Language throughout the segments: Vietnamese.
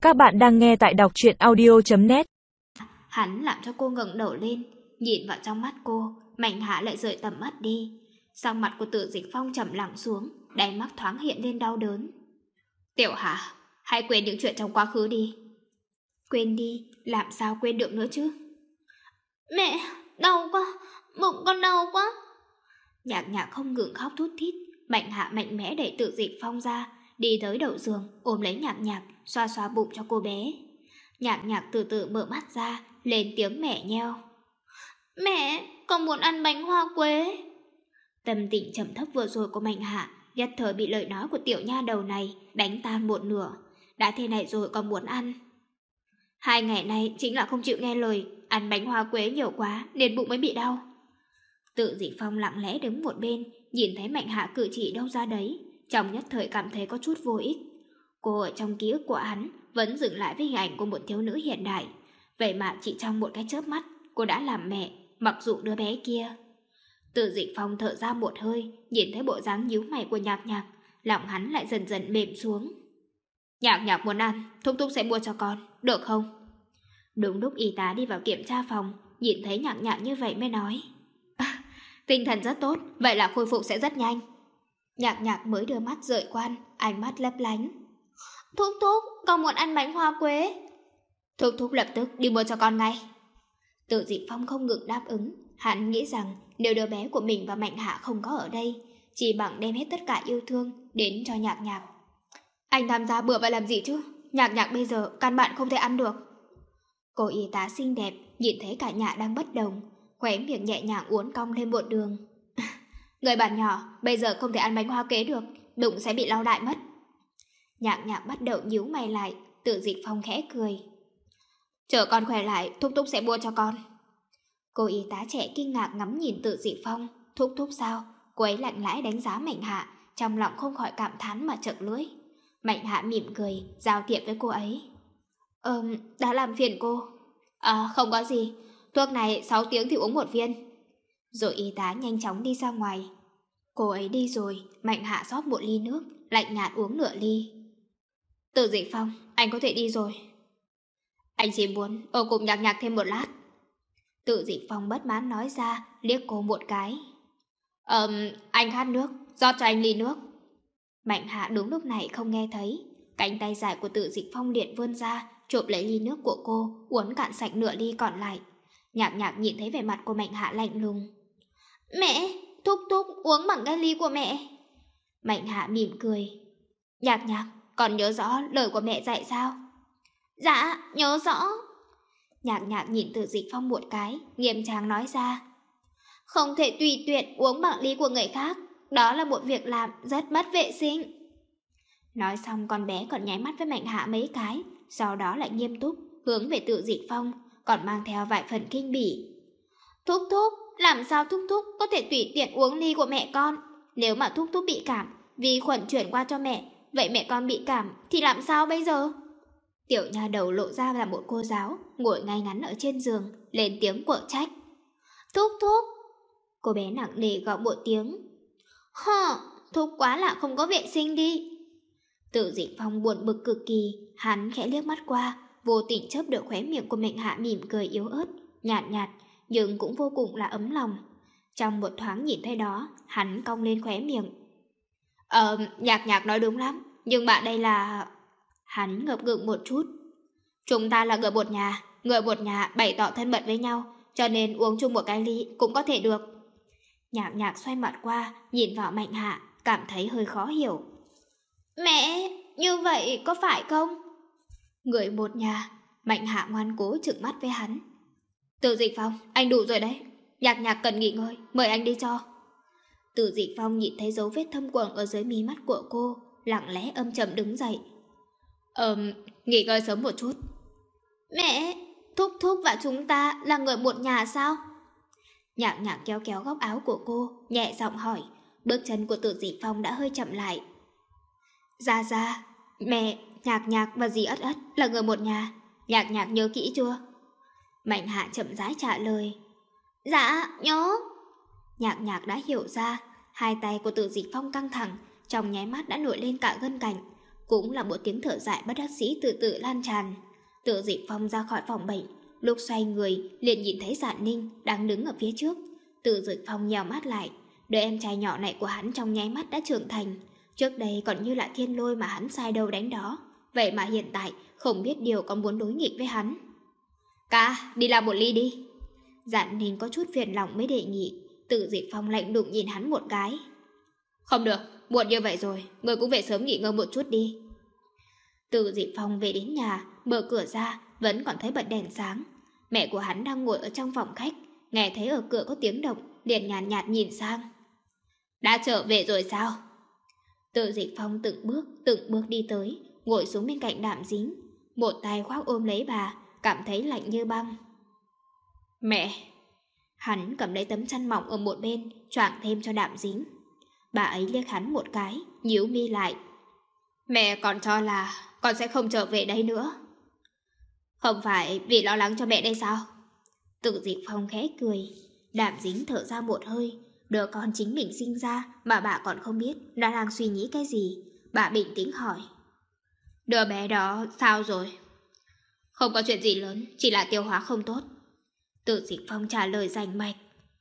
Các bạn đang nghe tại đọc truyện audio.net. Hắn làm cho cô ngẩng đầu lên, nhìn vào trong mắt cô. Mạnh Hạ lại rời tầm mắt đi. Sắc mặt của Tử Dịch Phong trầm lặng xuống, đáy mắt thoáng hiện lên đau đớn. Tiểu Hạ, hãy quên những chuyện trong quá khứ đi. Quên đi, làm sao quên được nữa chứ? Mẹ, đau quá, bụng con đau quá. Nhạc Nhạc không ngừng khóc thút thít. Mạnh Hạ mạnh mẽ đẩy Tử Dịch Phong ra, đi tới đầu giường, ôm lấy Nhạc Nhạc, xoa xoa bụng cho cô bé. Nhạc Nhạc từ từ mở mắt ra, lên tiếng mẹ nheo. Mẹ, con muốn ăn bánh hoa quế. Tâm tình trầm thấp vừa rồi của Mạnh Hạ nhất thời bị lời nói của tiểu nha đầu này đánh tan một nửa. Đã thế này rồi còn muốn ăn. 2 ngày nay chính là không chịu nghe lời, ăn bánh hoa quế nhiều quá nên bụng mới bị đau. Tự Dịch Phong lặng lẽ đứng một bên, nhìn thấy Mạnh Hạ cử chỉ đâu ra đấy, trong nhất thời cảm thấy có chút vô ích. Cô ở trong ký ức của hắn vẫn dừng lại với hình ảnh của một thiếu nữ hiện đại. Vậy mà chỉ trong một cái chớp mắt, cô đã làm mẹ, mặc dù đứa bé kia. Tự Dịch Phong thở ra một hơi, nhìn thấy bộ dáng nhíu mày của Nhạc Nhạc, lòng hắn lại dần dần mềm xuống. Nhạc Nhạc muốn ăn, Thúc Thúc sẽ mua cho con, được không? Đúng lúc y tá đi vào kiểm tra phòng, nhìn thấy Nhạc Nhạc như vậy mới nói. Tinh thần rất tốt, vậy là khôi phục sẽ rất nhanh. Nhạc Nhạc mới đưa mắt rời quan, ánh mắt lấp lánh. Thúc Thúc, con muốn ăn bánh hoa quế. Thúc Thúc lập tức đi mua cho con ngay. Tự Dịch Phong không ngừng đáp ứng. Hắn nghĩ rằng nếu đứa bé của mình và Mạnh Hạ không có ở đây, chỉ bằng đem hết tất cả yêu thương đến cho Nhạc Nhạc. Anh tham gia bữa vậy làm gì chứ? Nhạc Nhạc bây giờ căn bản không thể ăn được. Cô y tá xinh đẹp nhìn thấy cả nhà đang bất đồng, khóe miệng nhẹ nhàng uốn cong lên một đường. Người bạn nhỏ bây giờ không thể ăn bánh hoa quế được, bụng sẽ bị lau đại mất. Nhạc Nhạc bắt đầu nhíu mày lại. Tự Dịch Phong khẽ cười. Chờ con khỏe lại, Thúc Thúc sẽ mua cho con. Cô y tá trẻ kinh ngạc ngắm nhìn Tự Dịch Phong. Thúc Thúc sao? Cô ấy lặng lẽ đánh giá Mạnh Hạ, trong lòng không khỏi cảm thán mà trợn lưỡi. Mạnh Hạ mỉm cười, giao thiệp với cô ấy. Đã làm phiền cô. Không có gì, thuốc này 6 tiếng thì uống 1 viên. Rồi y tá nhanh chóng đi ra ngoài. Cô ấy đi rồi, Mạnh Hạ rót 1 ly nước, lạnh nhạt uống nửa ly. Tự Dịch Phong, anh có thể đi rồi. Anh chỉ muốn ở cùng Nhạc Nhạc thêm 1 lát. Tự Dịch Phong bất mãn nói ra, liếc cô một cái. Anh khát nước, rót cho anh ly nước. Mạnh Hạ đúng lúc này không nghe thấy. Cánh tay dài của Tự Dịch Phong liền vươn ra, chộp lấy ly nước của cô, uống cạn sạch nửa ly còn lại. Nhạc Nhạc nhìn thấy vẻ mặt của Mạnh Hạ lạnh lùng. Mẹ, Thúc Thúc uống bằng cái ly của mẹ. Mạnh Hạ mỉm cười. Nhạc Nhạc, còn nhớ rõ lời của mẹ dạy sao? Dạ, nhớ rõ. Nhạc Nhạc nhìn Tự Dịch Phong một cái, nghiêm trang nói ra. Không thể tùy tiện uống bằng ly của người khác, đó là một việc làm rất mất vệ sinh. Nói xong con bé còn nháy mắt với Mạnh Hạ mấy cái, sau đó lại nghiêm túc hướng về Tự Dịch Phong, còn mang theo vài phần kinh bỉ. Thúc Thúc, làm sao Thúc Thúc có thể tùy tiện uống ly của mẹ con? Nếu mà Thúc Thúc bị cảm, vi khuẩn chuyển qua cho mẹ, vậy mẹ con bị cảm thì làm sao bây giờ? Tiểu nha đầu lộ ra là một cô giáo, ngồi ngay ngắn ở trên giường, lên tiếng quở trách. Thúc Thúc. Cô bé nặng nề gọi một tiếng. Thúc quá là không có vệ sinh đi. Tự Dịch Phong buồn bực cực kỳ, hắn khẽ liếc mắt qua, vô tình chớp được khóe miệng của Mạnh Hạ mỉm cười yếu ớt, nhạt nhạt, nhưng cũng vô cùng là ấm lòng. Trong một thoáng nhìn thấy đó, hắn cong lên khóe miệng. Nhạc Nhạc nói đúng lắm, nhưng bạn đây là... Hắn ngập ngừng một chút. Chúng ta là người một nhà bày tỏ thân mật với nhau, cho nên uống chung một cái ly cũng có thể được. Nhạc Nhạc xoay mặt qua, nhìn vào Mạnh Hạ, cảm thấy hơi khó hiểu. Mẹ, như vậy có phải không? Người một nhà. Mạnh Hạ ngoan cố trừng mắt với hắn. Tự Dịch Phong, anh đủ rồi đấy. Nhạc Nhạc cần nghỉ ngơi, mời anh đi cho. Tự Dịch Phong nhìn thấy dấu vết thâm quầng ở dưới mí mắt của cô, lặng lẽ âm trầm đứng dậy. Nghỉ ngơi sớm một chút. Mẹ, Thúc Thúc và chúng ta là người một nhà sao? Nhạc Nhạc kéo kéo góc áo của cô, nhẹ giọng hỏi. Bước chân của Tự Dịch Phong đã hơi chậm lại. Ra, mẹ, Nhạc Nhạc và dì Ất Ất là người một nhà. Nhạc Nhạc nhớ kỹ chưa? Mạnh Hạ chậm rãi trả lời. Dạ, nhớ. Nhạc Nhạc đã hiểu ra. Hai tay của Tự Dịch Phong căng thẳng, trong nháy mắt đã nổi lên cả gân cạnh. cũng là một tiếng thở dài bất đắc dĩ từ từ lan tràn. Tự Dịch Phong ra khỏi phòng bệnh, lúc xoay người liền nhìn thấy Dạn Ninh đang đứng ở phía trước. Tự Dịch Phong nhào mắt lại, đứa em trai nhỏ này của hắn trong nháy mắt đã trưởng thành. Trước đây còn như là thiên lôi mà hắn sai đâu đánh đó, vậy mà hiện tại không biết điều còn muốn đối nghịch với hắn. Ca, đi làm một ly đi. Dạn Ninh có chút phiền lòng mới đề nghị. Tự Dịch Phong lạnh lùng nhìn hắn một cái. Không được, muộn như vậy rồi, người cũng về sớm nghỉ ngơi một chút đi. Tự Dịch Phong về đến nhà, mở cửa ra, vẫn còn thấy bật đèn sáng. Mẹ của hắn đang ngồi ở trong phòng khách, nghe thấy ở cửa có tiếng động, liền nhàn nhạt nhìn sang. Đã trở về rồi sao? Tự Dịch Phong từng bước đi tới, ngồi xuống bên cạnh Đạm Dính, một tay khoác ôm lấy bà, cảm thấy lạnh như băng. Mẹ! Hắn cầm lấy tấm chăn mỏng ở một bên, choàng thêm cho Đạm Dính. Bà ấy liếc hắn một cái, nhíu mi lại. Mẹ còn cho là con sẽ không trở về đây nữa. Không phải vì lo lắng cho mẹ đây sao? Tự Dịch Phong khẽ cười. Đạm Dính thở ra một hơi. Đứa con chính mình sinh ra mà bà còn không biết đã đang suy nghĩ cái gì. Bà bình tĩnh hỏi. Đứa bé đó sao rồi? Không có chuyện gì lớn, chỉ là tiêu hóa không tốt. Tự Dịch Phong trả lời rành mạch.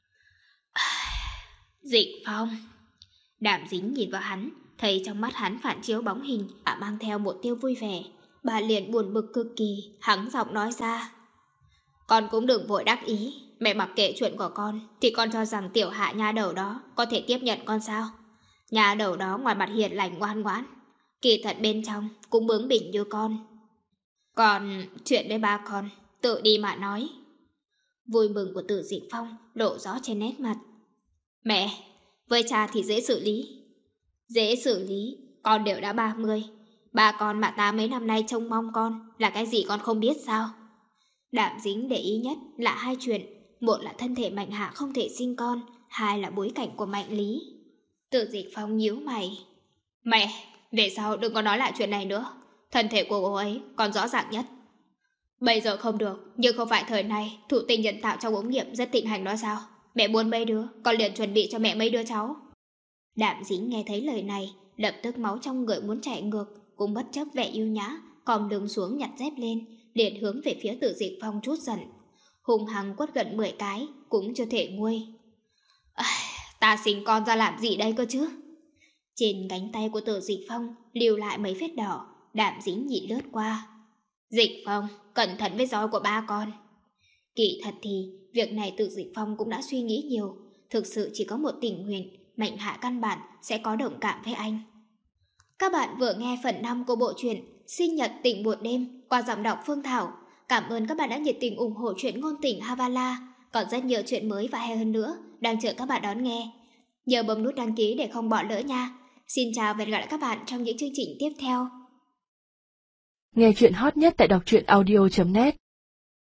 Dịch Phong. Đạm Dính nhìn vào hắn, thấy trong mắt hắn phản chiếu bóng hình, bà mang theo một tia vui vẻ. Bà liền buồn bực cực kỳ, hắng giọng nói ra. Con cũng đừng vội đắc ý, mẹ mặc kệ chuyện của con, thì con cho rằng tiểu Hạ nha đầu đó có thể tiếp nhận con sao? Nha đầu đó ngoài mặt hiền lành ngoan ngoãn, kỳ thật bên trong cũng bướng bỉnh như con. Còn chuyện với ba con, tự đi mà nói. Vui mừng của Tự Dịch Phong lộ rõ trên nét mặt. Mẹ, với cha thì dễ xử lý. Dễ xử lý, con đều đã 30. Ba con mà ta mấy năm nay trông mong con là cái gì con không biết sao? Đạm Dính để ý nhất là hai chuyện. Một là thân thể Mạnh Hạ không thể sinh con, hai là bối cảnh của Mạnh Lý. Tự Dịch Phong nhíu mày. Mẹ, về sau đừng có nói lại chuyện này nữa. Thân thể của cô ấy còn rõ ràng nhất. Bây giờ không được, nhưng không phải thời này thụ tinh nhân tạo trong ống nghiệm rất thịnh hành đó sao? Mẹ muốn mấy đứa, con liền chuẩn bị cho mẹ mấy đứa cháu. Đạm Dính nghe thấy lời này, lập tức máu trong người muốn chạy ngược, cũng bất chấp vẻ yêu nhã, còm lưng xuống nhặt dép lên, liền hướng về phía Tự Dịch Phong trút giận. Hùng hăng quất gần 10 cái, cũng chưa thể nguôi. Ta sinh con ra làm gì đây cơ chứ? Trên cánh tay của Tự Dịch Phong lưu lại mấy vết đỏ. Đạm Dính nhìn lướt qua. Dịch Phong, cẩn thận với roi của ba con. Kỳ thật thì việc này Tự Dịch Phong cũng đã suy nghĩ nhiều. Thực sự chỉ có một tình nguyện, Mạnh Hạ căn bản sẽ có đồng cảm với anh. Các bạn vừa nghe phần 5 của bộ truyện Sinh nhật tình một đêm qua giọng đọc Phương Thảo. Cảm ơn các bạn đã nhiệt tình ủng hộ truyện ngôn tình Havala. Còn rất nhiều chuyện mới và hay hơn nữa đang chờ các bạn đón nghe. Nhớ bấm nút đăng ký để không bỏ lỡ nha. Xin chào và hẹn gặp lại các bạn trong những chương trình tiếp theo. Nghe chuyện hot nhất tại đọc truyện audio.net